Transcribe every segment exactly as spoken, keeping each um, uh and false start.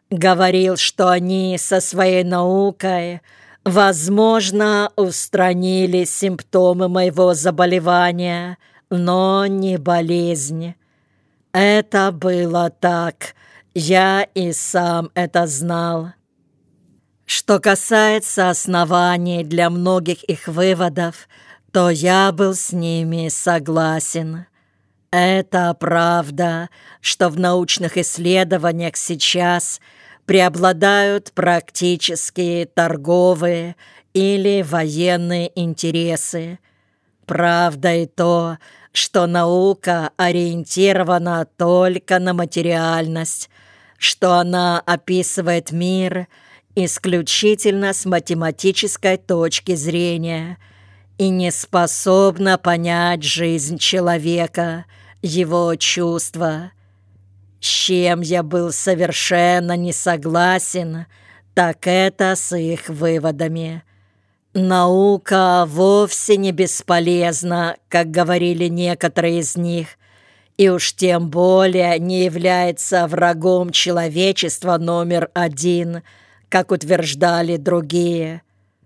Говорил, что они со своей наукой, возможно, устранили симптомы моего заболевания, но не болезнь. Это было так, я и сам это знал. Что касается оснований для многих их выводов, то я был с ними согласен. Это правда, что в научных исследованиях сейчас преобладают практические торговые или военные интересы. Правда и то, что наука ориентирована только на материальность, что она описывает мир исключительно с математической точки зрения и не способна понять жизнь человека, его чувства. С чем я был совершенно не согласен, так это с их выводами. Наука вовсе не бесполезна, как говорили некоторые из них, и уж тем более не является врагом человечества номер один, как утверждали другие.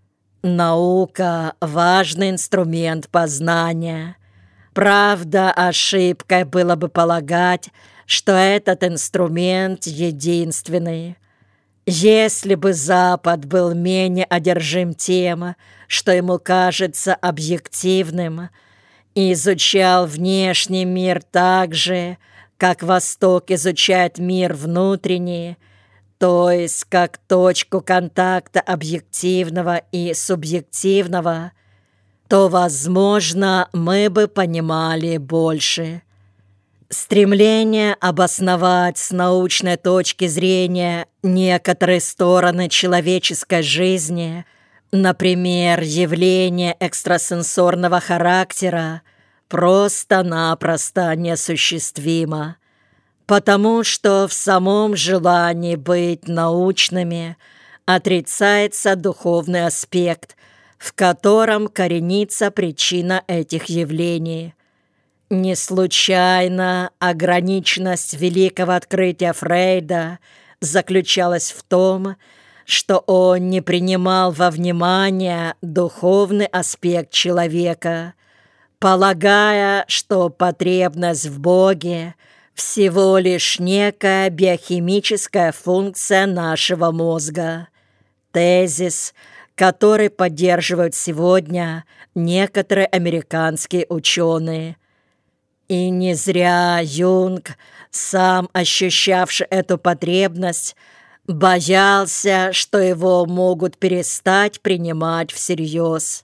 Наука – важный инструмент познания. Правда, ошибкой было бы полагать, что этот инструмент единственный. Если бы Запад был менее одержим тем, что ему кажется объективным, и изучал внешний мир так же, как Восток изучает мир внутренний, то есть как точку контакта объективного и субъективного, то, возможно, мы бы понимали больше. Стремление обосновать с научной точки зрения некоторые стороны человеческой жизни, например, явления экстрасенсорного характера, просто-напросто неосуществимо, потому что в самом желании быть научными отрицается духовный аспект, в котором коренится причина этих явлений. Не случайно ограниченность великого открытия Фрейда заключалась в том, что он не принимал во внимание духовный аспект человека, полагая, что потребность в Боге всего лишь некая биохимическая функция нашего мозга. Тезис, который поддерживают сегодня некоторые американские ученые. И не зря Юнг, сам ощущавший эту потребность, боялся, что его могут перестать принимать всерьез.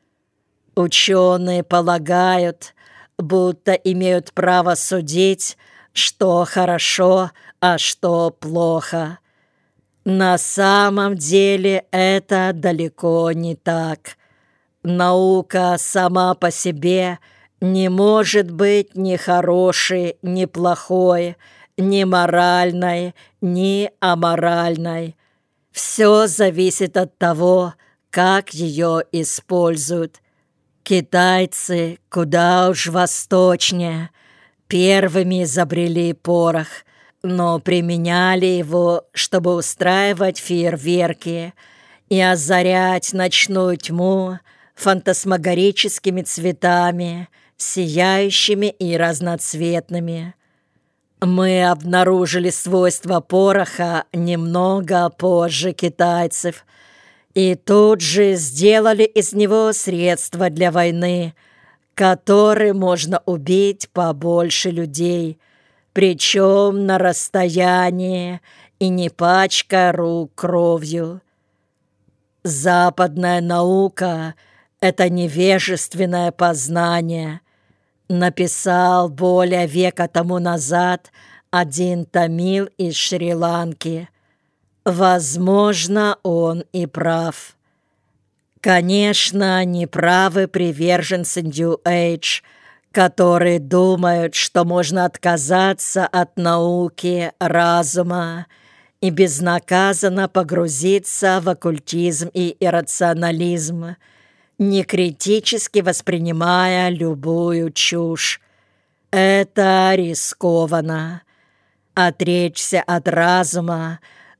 Ученые полагают, будто имеют право судить, что хорошо, а что плохо. На самом деле это далеко не так. Наука сама по себе не может быть ни хорошей, ни плохой, ни моральной, ни аморальной. Все зависит от того, как ее используют. Китайцы, куда уж восточнее, первыми изобрели порох, но применяли его, чтобы устраивать фейерверки и озарять ночную тьму фантасмагорическими цветами, сияющими и разноцветными. Мы обнаружили свойства пороха немного позже китайцев и тут же сделали из него средство для войны, которым можно убить побольше людей, причем на расстоянии и не пачкая рук кровью. Западная наука — это невежественное познание, написал более века тому назад один тамил из Шри-Ланки. Возможно, он и прав. Конечно, не правы приверженцы New Age, которые думают, что можно отказаться от науки, разума и безнаказанно погрузиться в оккультизм и иррационализм, не критически воспринимая любую чушь. Это рискованно. Отречься от разума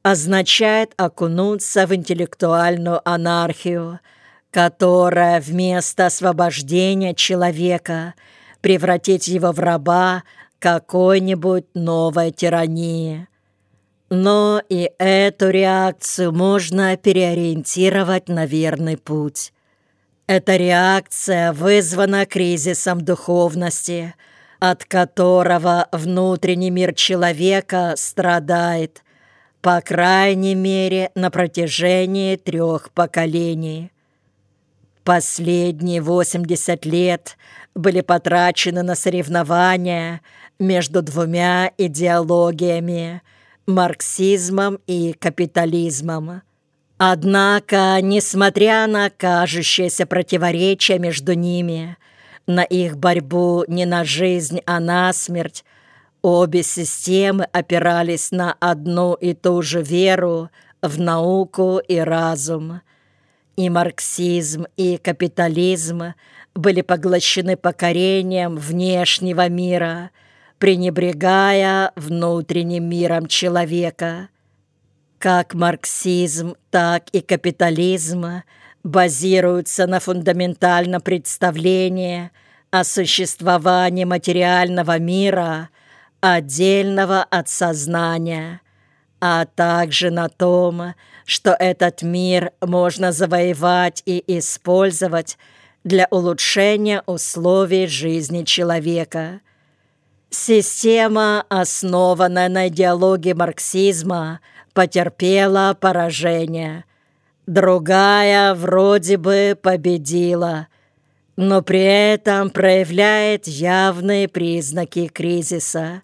означает окунуться в интеллектуальную анархию, которая вместо освобождения человека превратит его в раба какой-нибудь новой тирании. Но и эту реакцию можно переориентировать на верный путь. Эта реакция вызвана кризисом духовности, от которого внутренний мир человека страдает, по крайней мере, на протяжении трех поколений. Последние восемьдесят лет были потрачены на соревнования между двумя идеологиями – марксизмом и капитализмом. Однако, несмотря на кажущееся противоречие между ними, на их борьбу не на жизнь, а на смерть, обе системы опирались на одну и ту же веру в науку и разум. И марксизм, и капитализм были поглощены покорением внешнего мира, пренебрегая внутренним миром человека. Как марксизм, так и капитализм базируются на фундаментальном представлении о существовании материального мира, отдельного от сознания, а также на том, что этот мир можно завоевать и использовать для улучшения условий жизни человека. Система, основанная на идеологии марксизма, потерпела поражение. Другая вроде бы победила, но при этом проявляет явные признаки кризиса.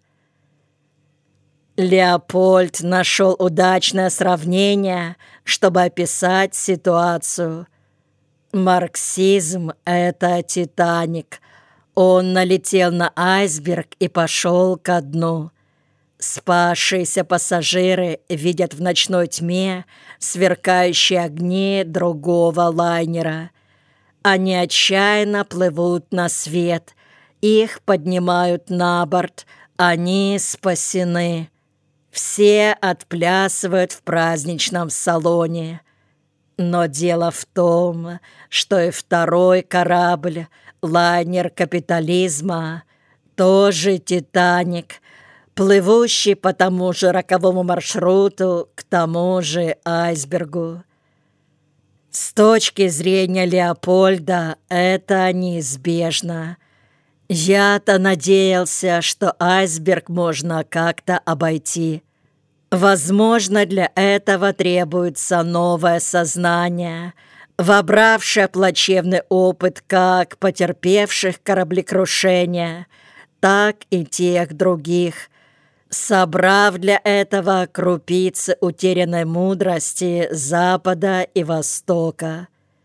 Леопольд нашел удачное сравнение, чтобы описать ситуацию. Марксизм — это «Титаник». Он налетел на айсберг и пошел ко дну. Спасшиеся пассажиры видят в ночной тьме сверкающие огни другого лайнера. Они отчаянно плывут на свет. Их поднимают на борт. Они спасены. Все отплясывают в праздничном салоне. Но дело в том, что и второй корабль, лайнер капитализма, тоже «Титаник», плывущий по тому же роковому маршруту к тому же айсбергу. С точки зрения Леопольда это неизбежно. Я-то надеялся, что айсберг можно как-то обойти. Возможно, для этого требуется новое сознание, вобравшее плачевный опыт как потерпевших кораблекрушения, так и тех других, собрав для этого крупицы утерянной мудрости Запада и Востока.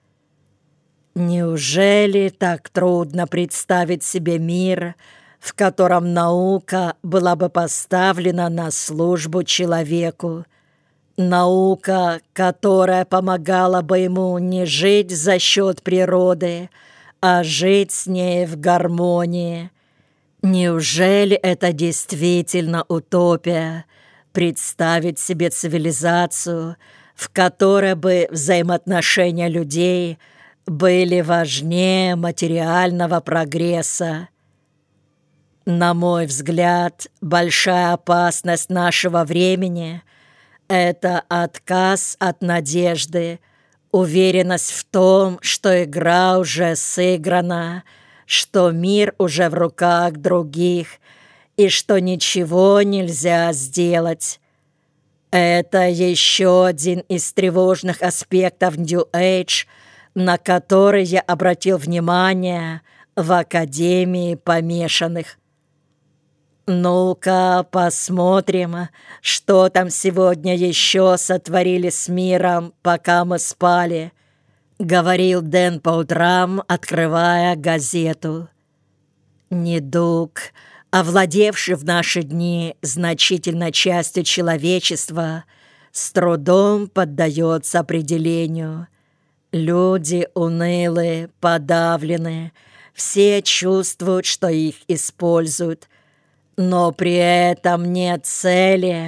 Неужели так трудно представить себе мир, в котором наука была бы поставлена на службу человеку? Наука, которая помогала бы ему не жить за счет природы, а жить с ней в гармонии. Неужели это действительно утопия — представить себе цивилизацию, в которой бы взаимоотношения людей были важнее материального прогресса? На мой взгляд, большая опасность нашего времени — это отказ от надежды, уверенность в том, что игра уже сыграна, что мир уже в руках других и что ничего нельзя сделать. Это еще один из тревожных аспектов New Age, на который я обратил внимание в Академии помешанных. «Ну-ка, посмотрим, что там сегодня еще сотворили с миром, пока мы спали», — говорил Дэн по утрам, открывая газету. Недуг, овладевший в наши дни значительной частью человечества, с трудом поддается определению. Люди унылые, подавлены, все чувствуют, что их используют, но при этом нет цели,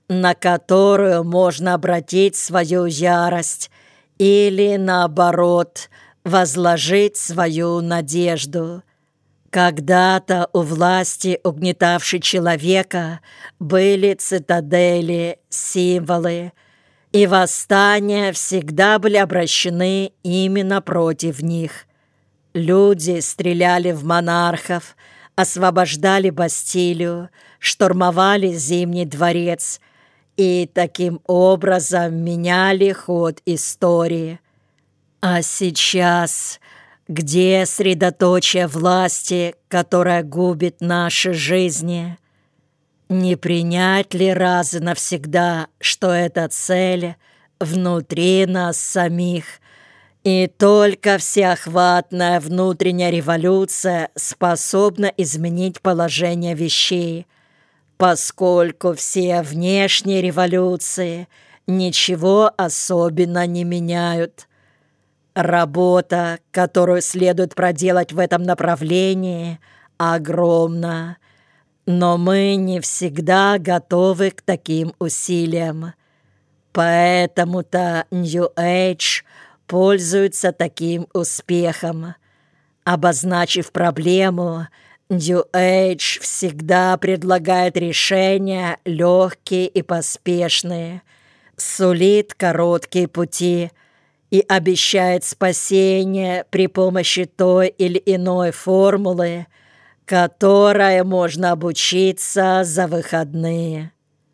на которую можно обратить свою ярость или, наоборот, возложить свою надежду. Когда-то у власти, угнетавшей человека, были цитадели, символы, и восстания всегда были обращены именно против них. Люди стреляли в монархов, освобождали Бастилию, штурмовали Зимний дворец и таким образом меняли ход истории. А сейчас, где средоточие власти, которая губит наши жизни? Не принять ли раз и навсегда, что эта цель внутри нас самих, и только всеохватная внутренняя революция способна изменить положение вещей, поскольку все внешние революции ничего особенно не меняют. Работа, которую следует проделать в этом направлении, огромна, но мы не всегда готовы к таким усилиям. Поэтому-то New Age пользуется таким успехом. Обозначив проблему, New Age всегда предлагает решения легкие и поспешные, сулит короткие пути и обещает спасение при помощи той или иной формулы, которой можно обучиться за выходные.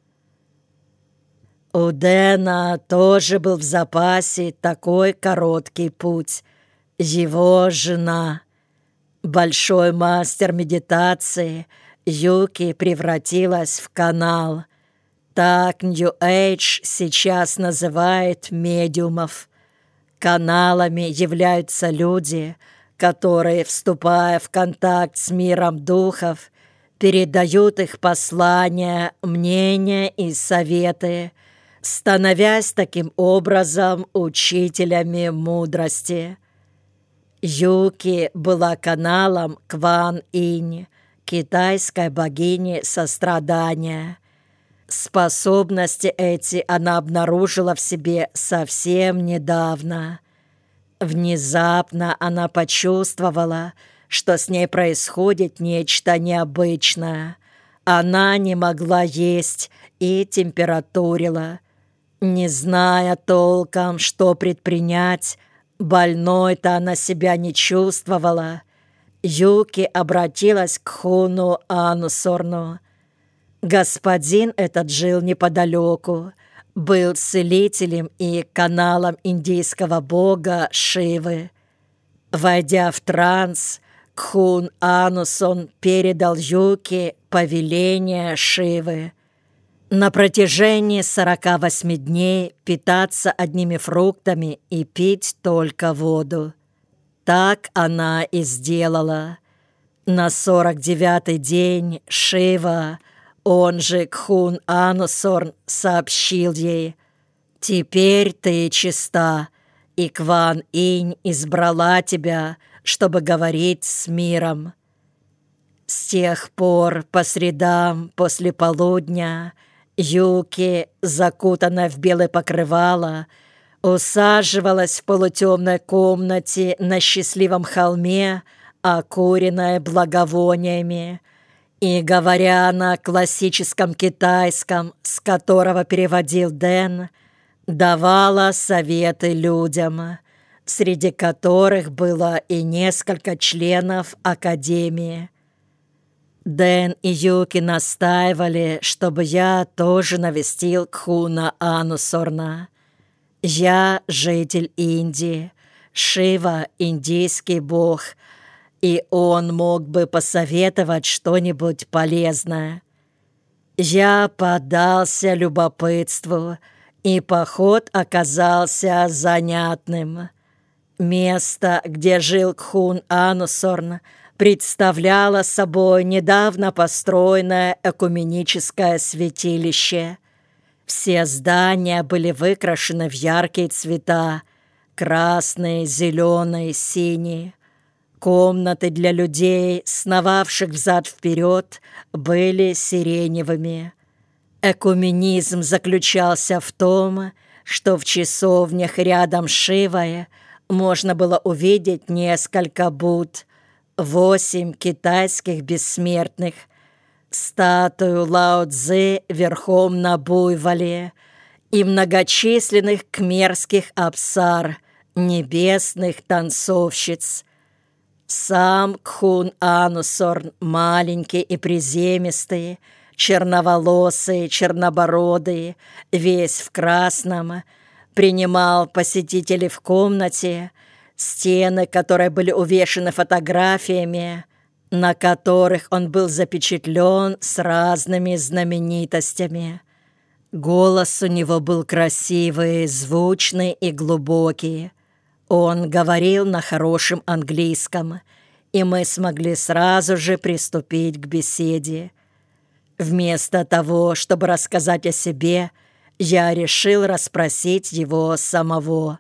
У Дэна тоже был в запасе такой короткий путь. Его жена, большой мастер медитации, Юки, превратилась в канал. Так New Age сейчас называет медиумов. Каналами являются люди, которые, вступая в контакт с миром духов, передают их послания, мнения и советы, становясь таким образом учителями мудрости. Юки была каналом Кван-Инь, китайской богини сострадания. Способности эти она обнаружила в себе совсем недавно. Внезапно она почувствовала, что с ней происходит нечто необычное. Она не могла есть и температурила. Не зная толком, что предпринять, больной-то она себя не чувствовала, Юки обратилась к Хуну Анусорну. Господин этот жил неподалеку, был целителем и каналом индийского бога Шивы. Войдя в транс, Кхун Анусон передал Юки повеление Шивы на протяжении сорока восьми дней питаться одними фруктами и пить только воду. Так она и сделала. На сорок девятый день Шива, он же Кхун Анусорн, сообщил ей: «Теперь ты чиста, и Кван-Инь избрала тебя, чтобы говорить с миром». С тех пор по средам после полудня Юки, закутанная в белое покрывало, усаживалась в полутемной комнате на счастливом холме, окуренная благовониями, и, говоря на классическом китайском, с которого переводил Дэн, давала советы людям, среди которых было и несколько членов Академии. Дэн и Юки настаивали, чтобы я тоже навестил Кхуна Анусорна. Я житель Индии, Шива — индийский бог, и он мог бы посоветовать что-нибудь полезное. Я поддался любопытству, и поход оказался занятным. Место, где жил Кхун Анусорн, представляло собой недавно построенное экуменическое святилище. Все здания были выкрашены в яркие цвета — красный, зеленый, синий. Комнаты для людей, сновавших взад-вперед, были сиреневыми. Экуменизм заключался в том, что в часовнях рядом с Шивой можно было увидеть несколько Будд, восемь китайских бессмертных, статую Лао Цзы верхом на буйволе и многочисленных кхмерских апсар, небесных танцовщиц. Сам Кхун Анусорн, маленький и приземистый, черноволосый, чернобородый, весь в красном, принимал посетителей в комнате, стены которой были увешаны фотографиями, на которых он был запечатлен с разными знаменитостями. Голос у него был красивый, звучный и глубокий. Он говорил на хорошем английском, и мы смогли сразу же приступить к беседе. Вместо того, чтобы рассказать о себе, я решил расспросить его самого.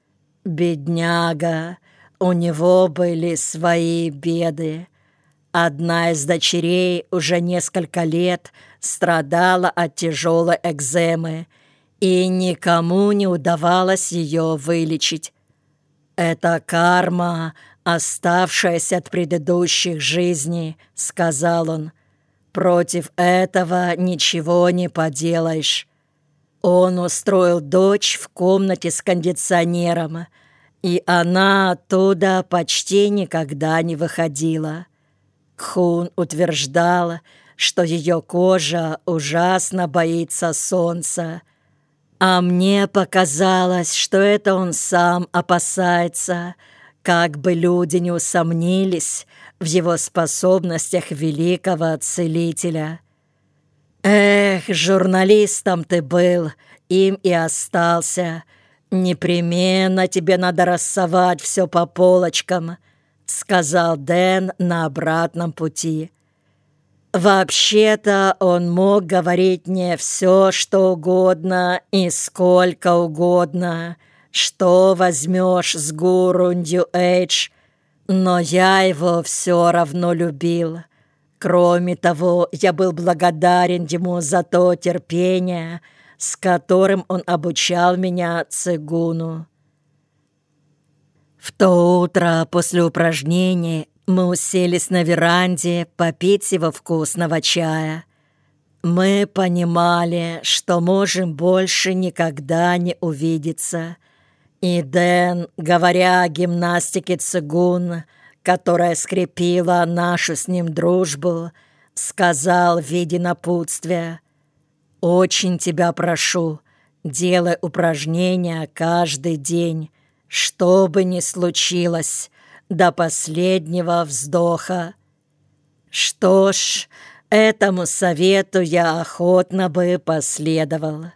Бедняга, у него были свои беды. Одна из дочерей уже несколько лет страдала от тяжелой экземы, и никому не удавалось ее вылечить. «Это карма, оставшаяся от предыдущих жизней», — сказал он. «Против этого ничего не поделаешь». Он устроил дочь в комнате с кондиционером, и она оттуда почти никогда не выходила. Кхун утверждал, что ее кожа ужасно боится солнца, а мне показалось, что это он сам опасается, как бы люди не усомнились в его способностях великого целителя. Эх, журналистом ты был, им и остался. Непременно тебе надо рассовать все по полочкам, сказал Дэн на обратном пути. Вообще-то он мог говорить мне все, что угодно и сколько угодно, что возьмешь с гуру Нью Эйдж, но я его все равно любил. Кроме того, я был благодарен ему за то терпение, с которым он обучал меня цигуну. В то утро после упражнений мы уселись на веранде попить его вкусного чая. Мы понимали, что можем больше никогда не увидеться. И Дэн, говоря о гимнастике цигун, которая скрепила нашу с ним дружбу, сказал в виде напутствия: «Очень тебя прошу, делай упражнения каждый день, что бы ни случилось, до последнего вздоха». Что ж, этому совету я охотно бы последовал.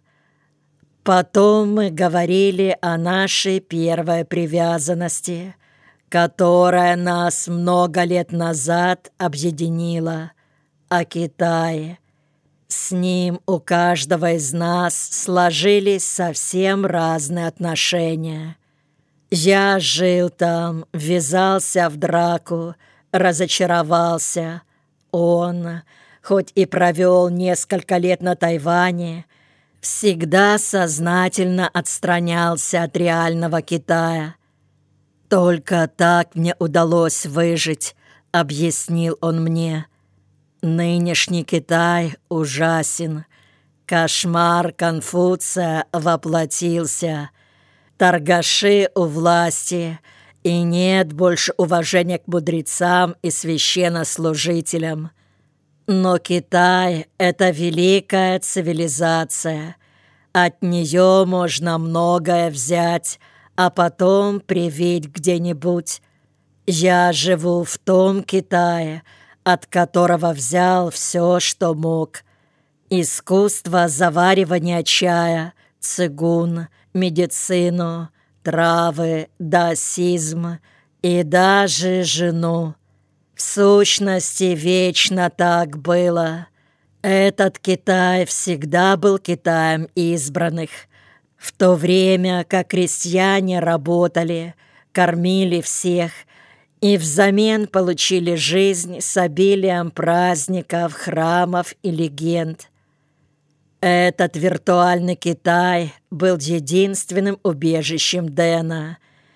Потом мы говорили о нашей первой привязанности, которая нас много лет назад объединила, о Китае. С ним у каждого из нас сложились совсем разные отношения. Я жил там, ввязался в драку, разочаровался. Он, хоть и провел несколько лет на Тайване, всегда сознательно отстранялся от реального Китая. «Только так мне удалось выжить», — объяснил он мне. «Нынешний Китай ужасен. Кошмар Конфуция воплотился. Торгаши у власти, и нет больше уважения к мудрецам и священнослужителям. Но Китай — это великая цивилизация. От нее можно многое взять, а потом привить где-нибудь. Я живу в том Китае, от которого взял все, что мог. Искусство заваривания чая, цигун, медицину, травы, даосизм и даже жену. В сущности, вечно так было. Этот Китай всегда был Китаем избранных, в то время как крестьяне работали, кормили всех и взамен получили жизнь с обилием праздников, храмов и легенд. Этот виртуальный Китай был единственным убежищем Дэна.